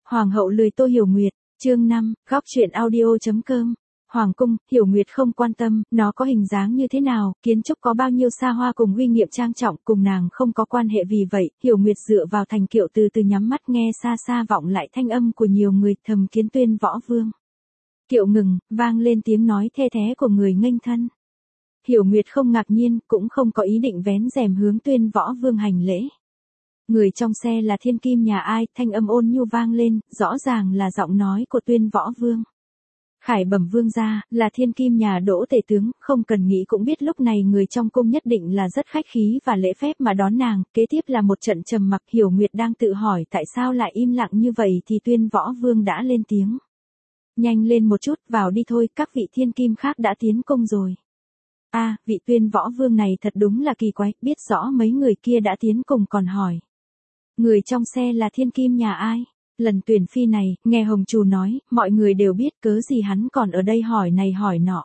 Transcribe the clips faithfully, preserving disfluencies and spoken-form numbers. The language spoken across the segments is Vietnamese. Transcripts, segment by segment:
Hoàng hậu lười Tô Hiểu Nguyệt, chương năm, góc truyện audio.com. Hoàng cung, Hiểu Nguyệt không quan tâm, nó có hình dáng như thế nào, kiến trúc có bao nhiêu xa hoa cùng uy nghiêm trang trọng, cùng nàng không có quan hệ, vì vậy, Hiểu Nguyệt dựa vào thành kiệu từ từ nhắm mắt nghe xa xa vọng lại thanh âm của nhiều người thầm kiến tuyên võ vương. Kiệu ngừng, vang lên tiếng nói the thé của người nghênh thân. Hiểu Nguyệt không ngạc nhiên, cũng không có ý định vén rèm hướng tuyên võ vương hành lễ. Người trong xe là thiên kim nhà ai, thanh âm ôn nhu vang lên, rõ ràng là giọng nói của tuyên võ vương. Khải bẩm vương gia, là thiên kim nhà Đỗ tể tướng, không cần nghĩ cũng biết lúc này người trong cung nhất định là rất khách khí và lễ phép mà đón nàng. Kế tiếp là một trận trầm mặc. Hiểu Nguyệt đang tự hỏi tại sao lại im lặng như vậy thì tuyên võ vương đã lên tiếng. Nhanh lên một chút, vào đi thôi, các vị thiên kim khác đã tiến cung rồi. A, à, vị tuyên võ vương này thật đúng là kỳ quái, biết rõ mấy người kia đã tiến cùng còn hỏi. Người trong xe là thiên kim nhà ai? Lần tuyển phi này, nghe Hồng Trù nói, mọi người đều biết, cớ gì hắn còn ở đây hỏi này hỏi nọ.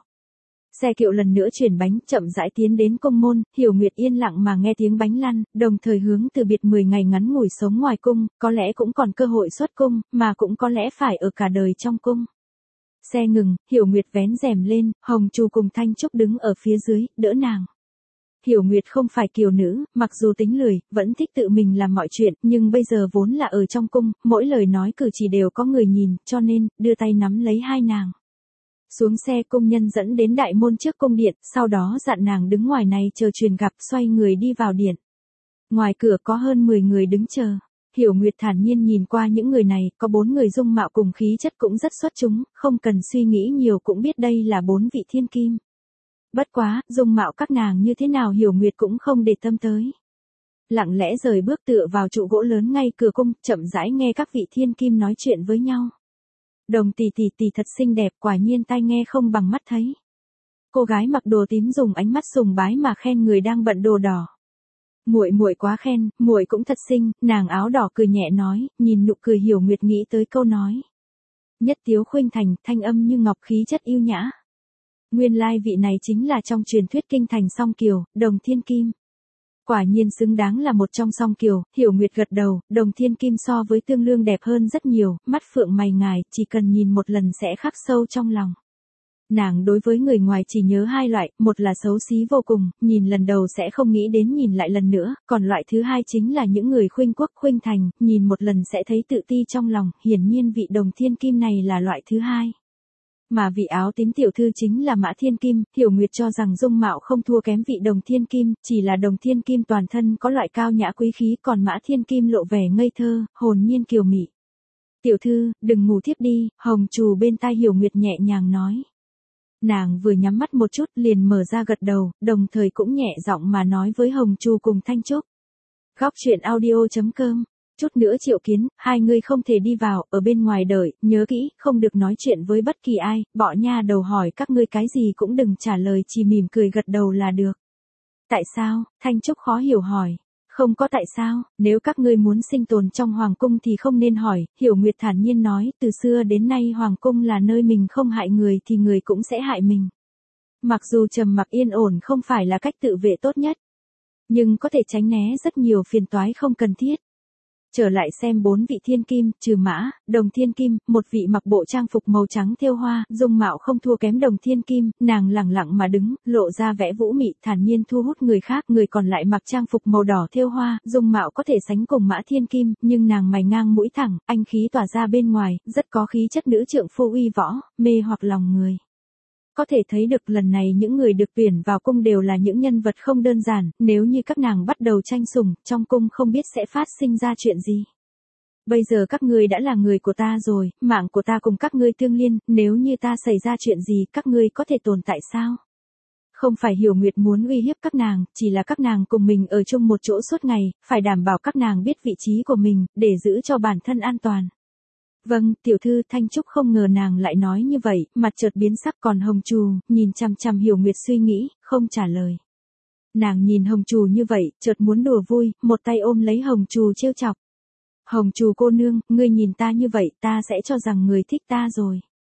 Xe kiệu lần nữa chuyển bánh, chậm rãi tiến đến cung môn. Hiểu Nguyệt yên lặng mà nghe tiếng bánh lăn, đồng thời hướng từ biệt mười ngày ngắn ngủi sống ngoài cung, có lẽ cũng còn cơ hội xuất cung, mà cũng có lẽ phải ở cả đời trong cung. Xe ngừng, Hiểu Nguyệt vén rèm lên, Hồng Trù cùng Thanh Trúc đứng ở phía dưới, đỡ nàng. Hiểu Nguyệt không phải kiều nữ, mặc dù tính lười, vẫn thích tự mình làm mọi chuyện, nhưng bây giờ vốn là ở trong cung, mỗi lời nói cử chỉ đều có người nhìn, cho nên, đưa tay nắm lấy hai nàng. Xuống xe, cung nhân dẫn đến đại môn trước cung điện, sau đó dặn nàng đứng ngoài này chờ truyền gặp, xoay người đi vào điện. Ngoài cửa có hơn mười người đứng chờ. Hiểu Nguyệt thản nhiên nhìn qua những người này, có bốn người dung mạo cùng khí chất cũng rất xuất chúng, không cần suy nghĩ nhiều cũng biết đây là bốn vị thiên kim. Bất quá, dung mạo các nàng như thế nào Hiểu Nguyệt cũng không để tâm tới. Lặng lẽ rời bước tựa vào trụ gỗ lớn ngay cửa cung, chậm rãi nghe các vị thiên kim nói chuyện với nhau. Đồng tỷ tỷ tỷ thật xinh đẹp, quả nhiên tai nghe không bằng mắt thấy. Cô gái mặc đồ tím dùng ánh mắt sùng bái mà khen người đang bận đồ đỏ. Muội muội quá khen, muội cũng thật xinh, nàng áo đỏ cười nhẹ nói, nhìn nụ cười Hiểu Nguyệt nghĩ tới câu nói. Nhất tiếu khuynh thành, thanh âm như ngọc, khí chất yêu nhã. Nguyên lai vị này chính là trong truyền thuyết kinh thành song kiều, Đồng Thiên Kim. Quả nhiên xứng đáng là một trong song kiều. Hiểu Nguyệt gật đầu, Đồng Thiên Kim so với Tương Lương đẹp hơn rất nhiều, mắt phượng mày ngài, chỉ cần nhìn một lần sẽ khắc sâu trong lòng. Nàng đối với người ngoài chỉ nhớ hai loại, một là xấu xí vô cùng, nhìn lần đầu sẽ không nghĩ đến nhìn lại lần nữa, còn loại thứ hai chính là những người khuynh quốc khuynh thành, nhìn một lần sẽ thấy tự ti trong lòng, hiển nhiên vị Đồng Thiên Kim này là loại thứ hai. Mà vị áo tím tiểu thư chính là Mã Thiên Kim. Hiểu Nguyệt cho rằng dung mạo không thua kém vị Đồng Thiên Kim, chỉ là Đồng Thiên Kim toàn thân có loại cao nhã quý khí, còn Mã Thiên Kim lộ vẻ ngây thơ, hồn nhiên kiều mị. Tiểu thư, đừng ngủ thiếp đi, Hồng Trù bên tai Hiểu Nguyệt nhẹ nhàng nói. Nàng vừa nhắm mắt một chút liền mở ra gật đầu, đồng thời cũng nhẹ giọng mà nói với Hồng Trù cùng Thanh Trúc. Góc truyện audio.com. Chút nữa Triệu Kiến, hai người không thể đi vào, ở bên ngoài đợi, nhớ kỹ, không được nói chuyện với bất kỳ ai, bọ nha đầu hỏi các ngươi cái gì cũng đừng trả lời, chỉ mỉm cười gật đầu là được. Tại sao? Thanh Trúc khó hiểu hỏi. Không có tại sao, nếu các ngươi muốn sinh tồn trong hoàng cung thì không nên hỏi. Hiểu Nguyệt thản nhiên nói, từ xưa đến nay hoàng cung là nơi mình không hại người thì người cũng sẽ hại mình. Mặc dù trầm mặc yên ổn không phải là cách tự vệ tốt nhất, nhưng có thể tránh né rất nhiều phiền toái không cần thiết. Trở lại xem bốn vị thiên kim, trừ Mã, Đồng Thiên Kim, một vị mặc bộ trang phục màu trắng thêu hoa, dung mạo không thua kém Đồng Thiên Kim, nàng lẳng lặng mà đứng, lộ ra vẻ vũ mị, thản nhiên thu hút người khác. Người còn lại mặc trang phục màu đỏ thêu hoa, dung mạo có thể sánh cùng Mã Thiên Kim, nhưng nàng mày ngang mũi thẳng, anh khí tỏa ra bên ngoài, rất có khí chất nữ trượng phu uy võ, mê hoặc lòng người. Có thể thấy được lần này những người được tuyển vào cung đều là những nhân vật không đơn giản, nếu như các nàng bắt đầu tranh sủng, trong cung không biết sẽ phát sinh ra chuyện gì. Bây giờ các ngươi đã là người của ta rồi, mạng của ta cùng các ngươi tương liên, nếu như ta xảy ra chuyện gì các ngươi có thể tồn tại sao? Không phải Hiểu Nguyệt muốn uy hiếp các nàng, chỉ là các nàng cùng mình ở chung một chỗ suốt ngày, phải đảm bảo các nàng biết vị trí của mình, để giữ cho bản thân an toàn. Vâng, tiểu thư. Thanh Trúc không ngờ nàng lại nói như vậy, mặt chợt biến sắc, còn Hồng Trù, nhìn chằm chằm Hiểu Nguyệt suy nghĩ, không trả lời. Nàng nhìn Hồng Trù như vậy, chợt muốn đùa vui, một tay ôm lấy Hồng Trù trêu chọc. Hồng Trù cô nương, ngươi nhìn ta như vậy, ta sẽ cho rằng người thích ta rồi.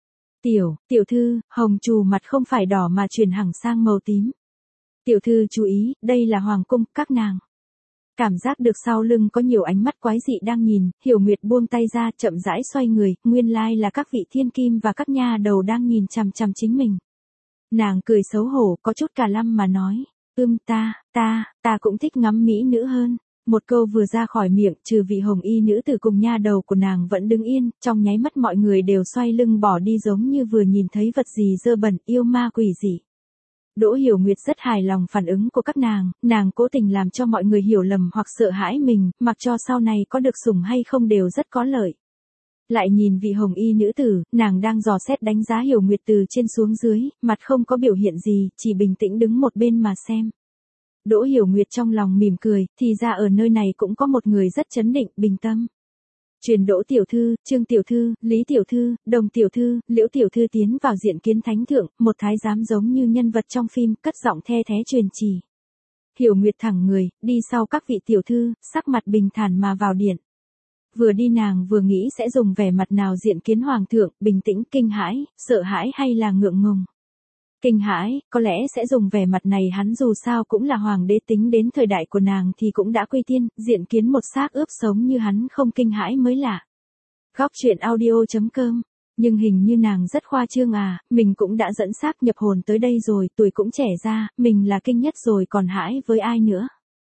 Tiểu, tiểu thư, Hồng Trù mặt không phải đỏ mà chuyển hẳn sang màu tím. Tiểu thư chú ý, đây là hoàng cung, các nàng. Cảm giác được sau lưng có nhiều ánh mắt quái dị đang nhìn, Hiểu Nguyệt buông tay ra, chậm rãi xoay người, nguyên lai là các vị thiên kim và các nha đầu đang nhìn chằm chằm chính mình. Nàng cười xấu hổ, có chút cả lăm mà nói, ưm ta, ta, ta cũng thích ngắm mỹ nữ hơn. Một câu vừa ra khỏi miệng, trừ vị hồng y nữ tử cùng nha đầu của nàng vẫn đứng yên, trong nháy mắt mọi người đều xoay lưng bỏ đi giống như vừa nhìn thấy vật gì dơ bẩn, yêu ma quỷ dị. Đỗ Hiểu Nguyệt rất hài lòng phản ứng của các nàng, nàng cố tình làm cho mọi người hiểu lầm hoặc sợ hãi mình, mặc cho sau này có được sủng hay không đều rất có lợi. Lại nhìn vị hồng y nữ tử, nàng đang dò xét đánh giá Hiểu Nguyệt từ trên xuống dưới, mặt không có biểu hiện gì, chỉ bình tĩnh đứng một bên mà xem. Đỗ Hiểu Nguyệt trong lòng mỉm cười, thì ra ở nơi này cũng có một người rất chấn định, bình tâm. Truyền Đỗ tiểu thư, Trương tiểu thư, Lý tiểu thư, Đồng tiểu thư, Liễu tiểu thư tiến vào diện kiến thánh thượng, một thái giám giống như nhân vật trong phim, cất giọng the thé truyền chỉ. Hiểu Nguyệt thẳng người, đi sau các vị tiểu thư, sắc mặt bình thản mà vào điện. Vừa đi nàng vừa nghĩ sẽ dùng vẻ mặt nào diện kiến hoàng thượng, bình tĩnh, kinh hãi, sợ hãi hay là ngượng ngùng. Kinh hãi, có lẽ sẽ dùng vẻ mặt này, hắn dù sao cũng là hoàng đế, tính đến thời đại của nàng thì cũng đã quy tiên, diện kiến một xác ướp sống như hắn không kinh hãi mới lạ. Góc truyện audio chấm com. Nhưng hình như nàng rất khoa trương à, mình cũng đã dẫn xác nhập hồn tới đây rồi, tuổi cũng trẻ ra, mình là kinh nhất rồi còn hãi với ai nữa.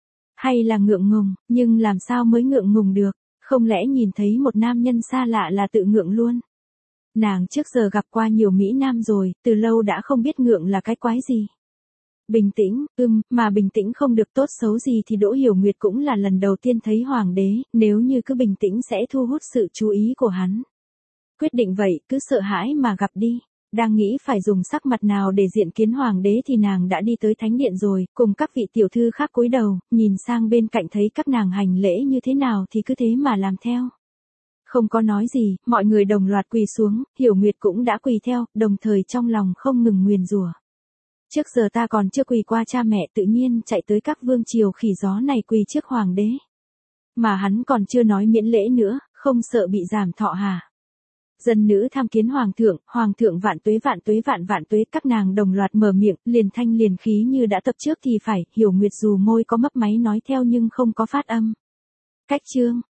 Hay là ngượng ngùng, nhưng làm sao mới ngượng ngùng được, không lẽ nhìn thấy một nam nhân xa lạ là tự ngượng luôn. Nàng trước giờ gặp qua nhiều Mỹ Nam rồi, từ lâu đã không biết ngượng là cái quái gì. Bình tĩnh, ưm, mà bình tĩnh không được tốt xấu gì thì Đỗ Hiểu Nguyệt cũng là lần đầu tiên thấy hoàng đế, nếu như cứ bình tĩnh sẽ thu hút sự chú ý của hắn. Quyết định vậy, cứ sợ hãi mà gặp đi. Đang nghĩ phải dùng sắc mặt nào để diện kiến hoàng đế thì nàng đã đi tới thánh điện rồi, cùng các vị tiểu thư khác cúi đầu, nhìn sang bên cạnh thấy các nàng hành lễ như thế nào thì cứ thế mà làm theo. Không có nói gì, mọi người đồng loạt quỳ xuống, Hiểu Nguyệt cũng đã quỳ theo, đồng thời trong lòng không ngừng nguyền rủa. Trước giờ ta còn chưa quỳ qua cha mẹ, tự nhiên chạy tới các vương triều khỉ gió này quỳ trước hoàng đế. Mà hắn còn chưa nói miễn lễ nữa, không sợ bị giảm thọ hả? Dân nữ tham kiến hoàng thượng, hoàng thượng vạn tuế vạn tuế vạn vạn tuế, các nàng đồng loạt mở miệng, liền thanh liền khí như đã tập trước thì phải, Hiểu Nguyệt dù môi có mấp máy nói theo nhưng không có phát âm. Cách chương